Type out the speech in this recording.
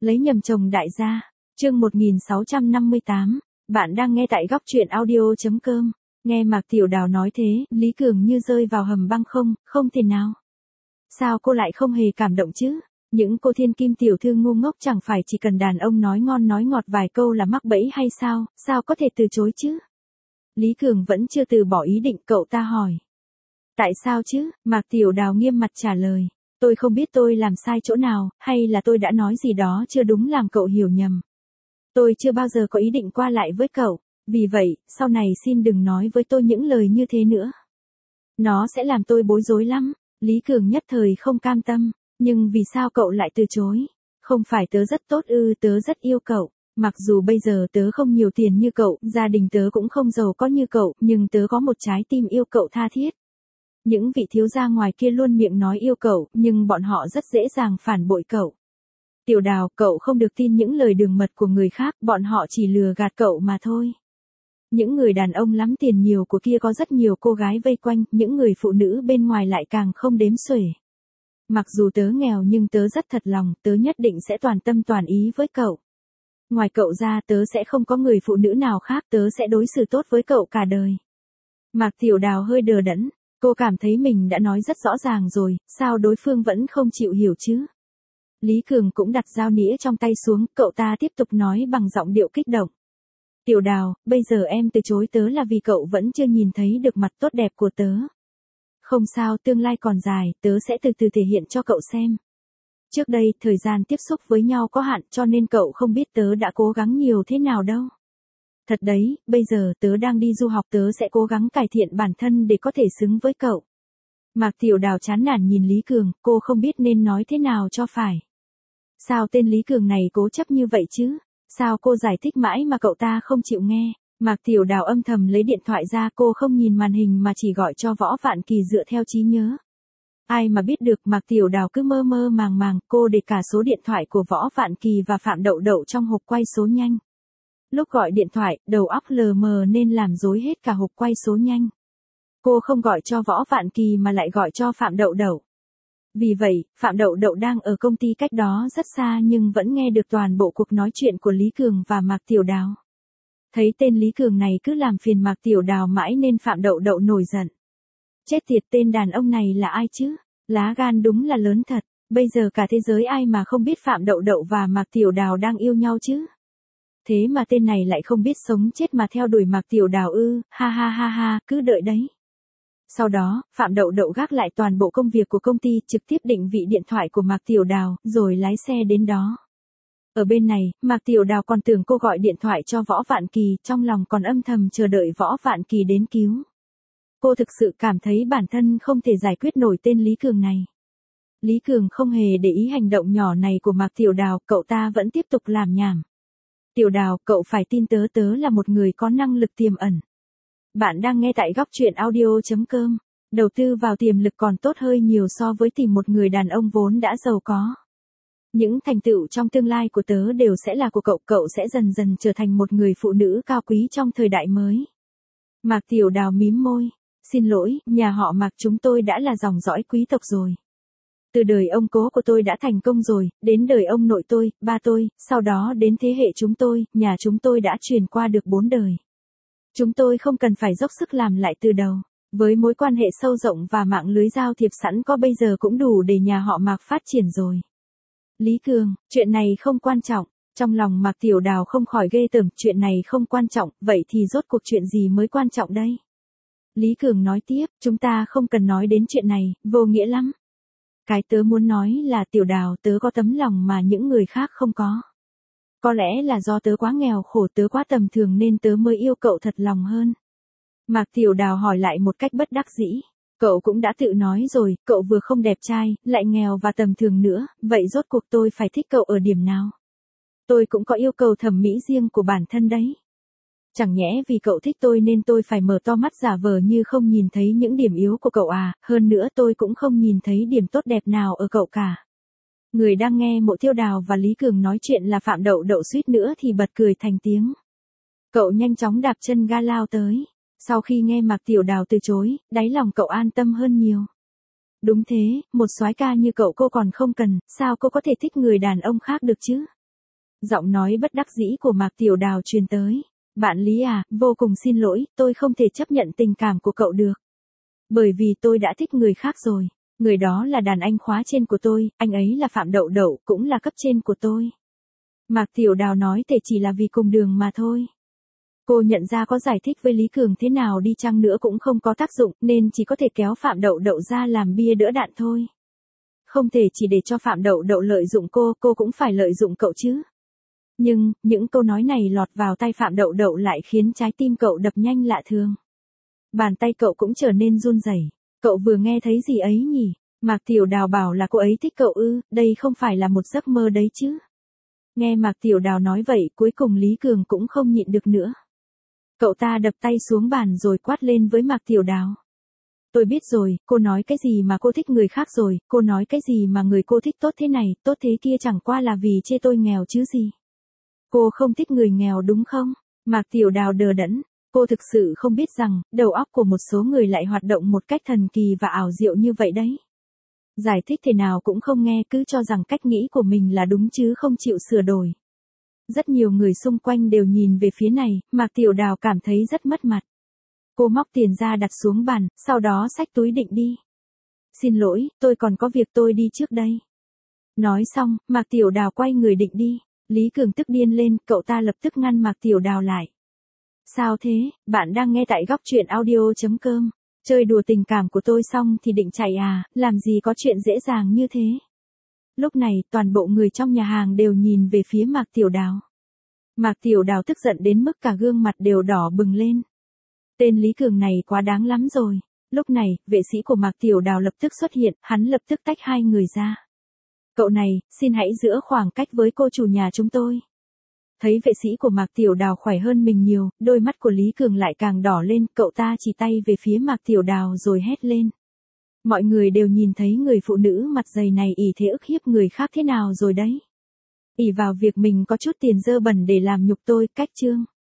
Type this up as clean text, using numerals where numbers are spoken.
Lấy nhầm chồng đại gia. Chương 1658. Bạn đang nghe tại góc truyện audio.com. Nghe Mạc Tiểu Đào nói thế, Lý Cường như rơi vào hầm băng không thể nào. Sao cô lại không hề cảm động chứ? Những cô thiên kim tiểu thư ngu ngốc chẳng phải chỉ cần đàn ông nói ngon nói ngọt vài câu là mắc bẫy hay sao, sao có thể từ chối chứ? Lý Cường vẫn chưa từ bỏ ý định, cậu ta hỏi. Tại sao chứ? Mạc Tiểu Đào nghiêm mặt trả lời. Tôi không biết tôi làm sai chỗ nào, hay là tôi đã nói gì đó chưa đúng làm cậu hiểu nhầm. Tôi chưa bao giờ có ý định qua lại với cậu, vì vậy, sau này xin đừng nói với tôi những lời như thế nữa. Nó sẽ làm tôi bối rối lắm. Lý Cường nhất thời không cam tâm, nhưng vì sao cậu lại từ chối? Không phải tớ rất tốt ư? Tớ rất yêu cậu. Mặc dù bây giờ tớ không nhiều tiền như cậu, gia đình tớ cũng không giàu có như cậu, nhưng tớ có một trái tim yêu cậu tha thiết. Những vị thiếu gia ngoài kia luôn miệng nói yêu cậu, nhưng bọn họ rất dễ dàng phản bội cậu. Tiểu Đào, cậu không được tin những lời đường mật của người khác, bọn họ chỉ lừa gạt cậu mà thôi. Những người đàn ông lắm tiền nhiều của kia có rất nhiều cô gái vây quanh, những người phụ nữ bên ngoài lại càng không đếm xuể. Mặc dù tớ nghèo nhưng tớ rất thật lòng, tớ nhất định sẽ toàn tâm toàn ý với cậu. Ngoài cậu ra tớ sẽ không có người phụ nữ nào khác, tớ sẽ đối xử tốt với cậu cả đời. Mạc Tiểu Đào hơi đờ đẫn, cô cảm thấy mình đã nói rất rõ ràng rồi, sao đối phương vẫn không chịu hiểu chứ? Lý Cường cũng đặt dao nĩa trong tay xuống, cậu ta tiếp tục nói bằng giọng điệu kích động. Tiểu Đào, bây giờ em từ chối tớ là vì cậu vẫn chưa nhìn thấy được mặt tốt đẹp của tớ. Không sao, tương lai còn dài, tớ sẽ từ từ thể hiện cho cậu xem. Trước đây, thời gian tiếp xúc với nhau có hạn cho nên cậu không biết tớ đã cố gắng nhiều thế nào đâu. Thật đấy, bây giờ tớ đang đi du học, tớ sẽ cố gắng cải thiện bản thân để có thể xứng với cậu. Mạc Tiểu Đào chán nản nhìn Lý Cường, cô không biết nên nói thế nào cho phải. Sao tên Lý Cường này cố chấp như vậy chứ? Sao cô giải thích mãi mà cậu ta không chịu nghe? Mạc Tiểu Đào âm thầm lấy điện thoại ra, cô không nhìn màn hình mà chỉ gọi cho Võ Vạn Kỳ dựa theo trí nhớ. Ai mà biết được, Mạc Tiểu Đào cứ mơ mơ màng màng, cô để cả số điện thoại của Võ Vạn Kỳ và Phạm Đậu Đậu trong hộp quay số nhanh. Lúc gọi điện thoại, đầu óc lờ mờ nên làm rối hết cả hộp quay số nhanh. Cô không gọi cho Võ Vạn Kỳ mà lại gọi cho Phạm Đậu Đậu. Vì vậy, Phạm Đậu Đậu đang ở công ty cách đó rất xa nhưng vẫn nghe được toàn bộ cuộc nói chuyện của Lý Cường và Mạc Tiểu Đào. Thấy tên Lý Cường này cứ làm phiền Mạc Tiểu Đào mãi nên Phạm Đậu Đậu nổi giận. Chết tiệt, tên đàn ông này là ai chứ? Lá gan đúng là lớn thật, bây giờ cả thế giới ai mà không biết Phạm Đậu Đậu và Mạc Tiểu Đào đang yêu nhau chứ? Thế mà tên này lại không biết sống chết mà theo đuổi Mạc Tiểu Đào ư? Ha ha ha ha, cứ đợi đấy. Sau đó, Phạm Đậu Đậu gác lại toàn bộ công việc của công ty, trực tiếp định vị điện thoại của Mạc Tiểu Đào, rồi lái xe đến đó. Ở bên này, Mạc Tiểu Đào còn tưởng cô gọi điện thoại cho Võ Vạn Kỳ, trong lòng còn âm thầm chờ đợi Võ Vạn Kỳ đến cứu. Cô thực sự cảm thấy bản thân không thể giải quyết nổi tên Lý Cường này. Lý Cường không hề để ý hành động nhỏ này của Mạc Tiểu Đào, cậu ta vẫn tiếp tục làm nhảm. Tiểu Đào, cậu phải tin tớ, tớ là một người có năng lực tiềm ẩn. Bạn đang nghe tại góc truyện audio.com. Đầu tư vào tiềm lực còn tốt hơn nhiều so với tìm một người đàn ông vốn đã giàu có. Những thành tựu trong tương lai của tớ đều sẽ là của cậu, cậu sẽ dần dần trở thành một người phụ nữ cao quý trong thời đại mới. Mạc Tiểu Đào mím môi. Xin lỗi, nhà họ Mạc chúng tôi đã là dòng dõi quý tộc rồi. Từ đời ông cố của tôi đã thành công rồi, đến đời ông nội tôi, ba tôi, sau đó đến thế hệ chúng tôi, nhà chúng tôi đã truyền qua được 4 đời. Chúng tôi không cần phải dốc sức làm lại từ đầu. Với mối quan hệ sâu rộng và mạng lưới giao thiệp sẵn có bây giờ cũng đủ để nhà họ Mạc phát triển rồi. Lý Cường, chuyện này không quan trọng. Trong lòng Mạc Tiểu Đào không khỏi ghê tởm, chuyện này không quan trọng, vậy thì rốt cuộc chuyện gì mới quan trọng đây? Lý Cường nói tiếp, chúng ta không cần nói đến chuyện này, vô nghĩa lắm. Cái tớ muốn nói là Tiểu Đào, tớ có tấm lòng mà những người khác không có. Có lẽ là do tớ quá nghèo khổ, tớ quá tầm thường nên tớ mới yêu cậu thật lòng hơn. Mạc Tiểu Đào hỏi lại một cách bất đắc dĩ. Cậu cũng đã tự nói rồi, cậu vừa không đẹp trai, lại nghèo và tầm thường nữa, vậy rốt cuộc tôi phải thích cậu ở điểm nào? Tôi cũng có yêu cầu thẩm mỹ riêng của bản thân đấy. Chẳng nhẽ vì cậu thích tôi nên tôi phải mở to mắt giả vờ như không nhìn thấy những điểm yếu của cậu à, hơn nữa tôi cũng không nhìn thấy điểm tốt đẹp nào ở cậu cả. Người đang nghe Mộ Tiêu Đào và Lý Cường nói chuyện là Phạm Đậu Đậu suýt nữa thì bật cười thành tiếng. Cậu nhanh chóng đạp chân ga lao tới. Sau khi nghe Mạc Tiểu Đào từ chối, đáy lòng cậu an tâm hơn nhiều. Đúng thế, một soái ca như cậu cô còn không cần, sao cô có thể thích người đàn ông khác được chứ? Giọng nói bất đắc dĩ của Mạc Tiểu Đào truyền tới. Bạn Lý à, vô cùng xin lỗi, tôi không thể chấp nhận tình cảm của cậu được. Bởi vì tôi đã thích người khác rồi. Người đó là đàn anh khóa trên của tôi, anh ấy là Phạm Đậu Đậu, cũng là cấp trên của tôi. Mạc Tiểu Đào nói thể chỉ là vì cùng đường mà thôi. Cô nhận ra có giải thích với Lý Cường thế nào đi chăng nữa cũng không có tác dụng, nên chỉ có thể kéo Phạm Đậu Đậu ra làm bia đỡ đạn thôi. Không thể chỉ để cho Phạm Đậu Đậu lợi dụng cô cũng phải lợi dụng cậu chứ. Nhưng, những câu nói này lọt vào tay Phạm Đậu Đậu lại khiến trái tim cậu đập nhanh lạ thường. Bàn tay cậu cũng trở nên run rẩy. Cậu vừa nghe thấy gì ấy nhỉ? Mạc Tiểu Đào bảo là cô ấy thích cậu ư, đây không phải là một giấc mơ đấy chứ. Nghe Mạc Tiểu Đào nói vậy, cuối cùng Lý Cường cũng không nhịn được nữa. Cậu ta đập tay xuống bàn rồi quát lên với Mạc Tiểu Đào. Tôi biết rồi, cô nói cái gì mà cô thích người khác rồi, cô nói cái gì mà người cô thích tốt thế này, tốt thế kia chẳng qua là vì chê tôi nghèo chứ gì. Cô không thích người nghèo đúng không? Mạc Tiểu Đào đờ đẫn, cô thực sự không biết rằng, đầu óc của một số người lại hoạt động một cách thần kỳ và ảo diệu như vậy đấy. Giải thích thế nào cũng không nghe, cứ cho rằng cách nghĩ của mình là đúng chứ không chịu sửa đổi. Rất nhiều người xung quanh đều nhìn về phía này, Mạc Tiểu Đào cảm thấy rất mất mặt. Cô móc tiền ra đặt xuống bàn, sau đó xách túi định đi. Xin lỗi, tôi còn có việc tôi đi trước đây. Nói xong, Mạc Tiểu Đào quay người định đi. Lý Cường tức điên lên, cậu ta lập tức ngăn Mạc Tiểu Đào lại. Sao thế, bạn đang nghe tại góc truyện audio.com. Chơi đùa tình cảm của tôi xong thì định chạy à, làm gì có chuyện dễ dàng như thế. Lúc này, toàn bộ người trong nhà hàng đều nhìn về phía Mạc Tiểu Đào. Mạc Tiểu Đào tức giận đến mức cả gương mặt đều đỏ bừng lên. Tên Lý Cường này quá đáng lắm rồi. Lúc này, vệ sĩ của Mạc Tiểu Đào lập tức xuất hiện, hắn lập tức tách hai người ra. Cậu này, xin hãy giữ khoảng cách với cô chủ nhà chúng tôi. Thấy vệ sĩ của Mạc Tiểu Đào khỏe hơn mình nhiều, đôi mắt của Lý Cường lại càng đỏ lên, cậu ta chỉ tay về phía Mạc Tiểu Đào rồi hét lên. Mọi người đều nhìn thấy người phụ nữ mặt dày này ỷ thế ức hiếp người khác thế nào rồi đấy. Ỷ vào việc mình có chút tiền dơ bẩn để làm nhục tôi, cách chương.